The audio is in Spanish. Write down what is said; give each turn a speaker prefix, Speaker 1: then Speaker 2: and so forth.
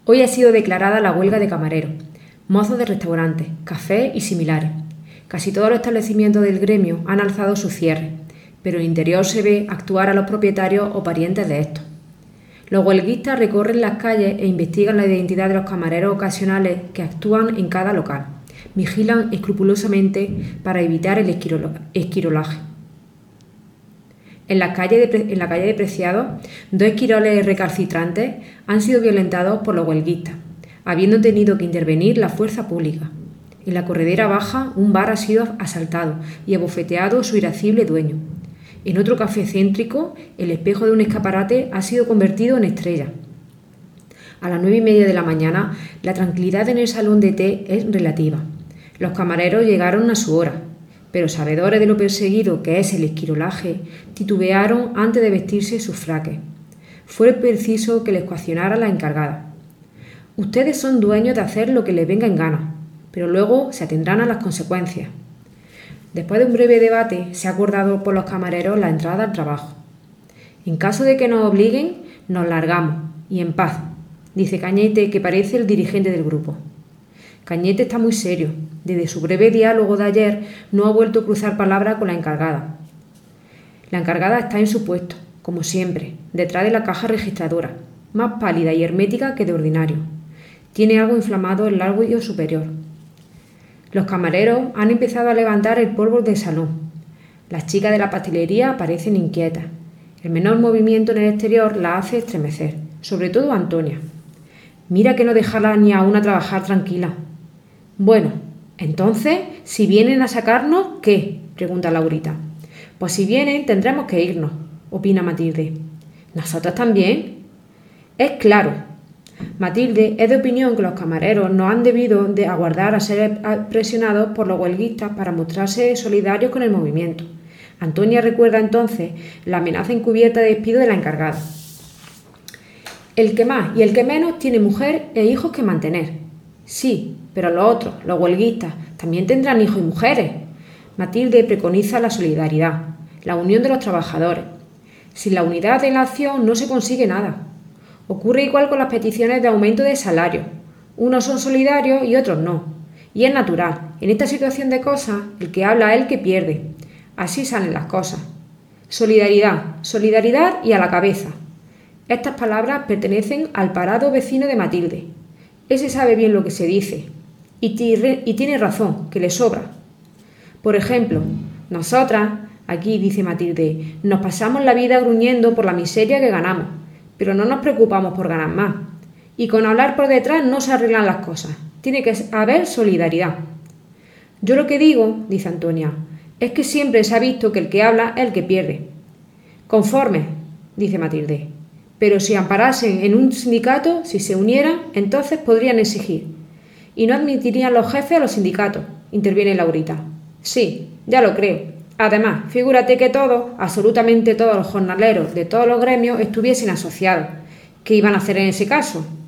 Speaker 1: Hoy ha sido declarada la huelga de camareros, mozos de restaurantes, cafés y similares. Casi todos los establecimientos del gremio han alzado su cierre, pero en el interior se ve actuar a los propietarios o parientes de estos. Los huelguistas recorren las calles e investigan la identidad de los camareros ocasionales que actúan en cada local. Vigilan escrupulosamente para evitar el esquirolaje. En la calle de Preciados, 2 esquiroles recalcitrantes han sido violentados por los huelguistas, habiendo tenido que intervenir la fuerza pública. En la Corredera Baja, un bar ha sido asaltado y abofeteado su irascible dueño. En otro café céntrico, el espejo de un escaparate ha sido convertido en estrella. A las 9:30 de la mañana, la tranquilidad en el salón de té es relativa. Los camareros llegaron a su hora, pero sabedores de lo perseguido que es el esquirolaje, titubearon antes de vestirse sus fraques. Fue preciso que les coaccionara la encargada. Ustedes son dueños de hacer lo que les venga en gana, pero luego se atendrán a las consecuencias. Después de un breve debate, se ha acordado por los camareros la entrada al trabajo. En caso de que nos obliguen, nos largamos, y en paz, dice Cañete, que parece el dirigente del grupo. Cañete está muy serio. Desde su breve diálogo de ayer no ha vuelto a cruzar palabra con la encargada. La encargada está en su puesto, como siempre, detrás de la caja registradora, más pálida y hermética que de ordinario. Tiene algo inflamado en el labio superior. Los camareros han empezado a levantar el polvo del salón. Las chicas de la pastelería parecen inquietas. El menor movimiento en el exterior la hace estremecer, sobre todo Antonia. Mira que no dejarla ni a una trabajar tranquila. Bueno, entonces, si vienen a sacarnos, ¿qué?, pregunta Laurita. Pues si vienen, tendremos que irnos, opina Matilde. ¿Nosotras también? Es claro. Matilde es de opinión que los camareros no han debido de aguardar a ser presionados por los huelguistas para mostrarse solidarios con el movimiento. Antonia recuerda entonces la amenaza encubierta de despido de la encargada. El que más y el que menos tiene mujer e hijos que mantener. Sí, pero los otros, los huelguistas, también tendrán hijos y mujeres. Matilde preconiza la solidaridad, la unión de los trabajadores. Sin la unidad de la acción no se consigue nada. Ocurre igual con las peticiones de aumento de salario. Unos son solidarios y otros no. Y es natural. En esta situación de cosas, el que habla es el que pierde. Así salen las cosas. Solidaridad, solidaridad y a la cabeza. Estas palabras pertenecen al parado vecino de Matilde. Ese sabe bien lo que se dice. Y tiene razón, que le sobra. Por ejemplo, nosotras, aquí dice Matilde, nos pasamos la vida gruñendo por la miseria que ganamos, pero no nos preocupamos por ganar más. Y con hablar por detrás no se arreglan las cosas. Tiene que haber solidaridad. Yo lo que digo, dice Antonia, es que siempre se ha visto que el que habla es el que pierde. Conforme, dice Matilde. Pero si amparasen en un sindicato, si se unieran, entonces podrían exigir. Y no admitirían los jefes a los sindicatos, interviene Laurita. Sí, ya lo creo. Además, figúrate que todos, absolutamente todos los jornaleros de todos los gremios estuviesen asociados. ¿Qué iban a hacer en ese caso?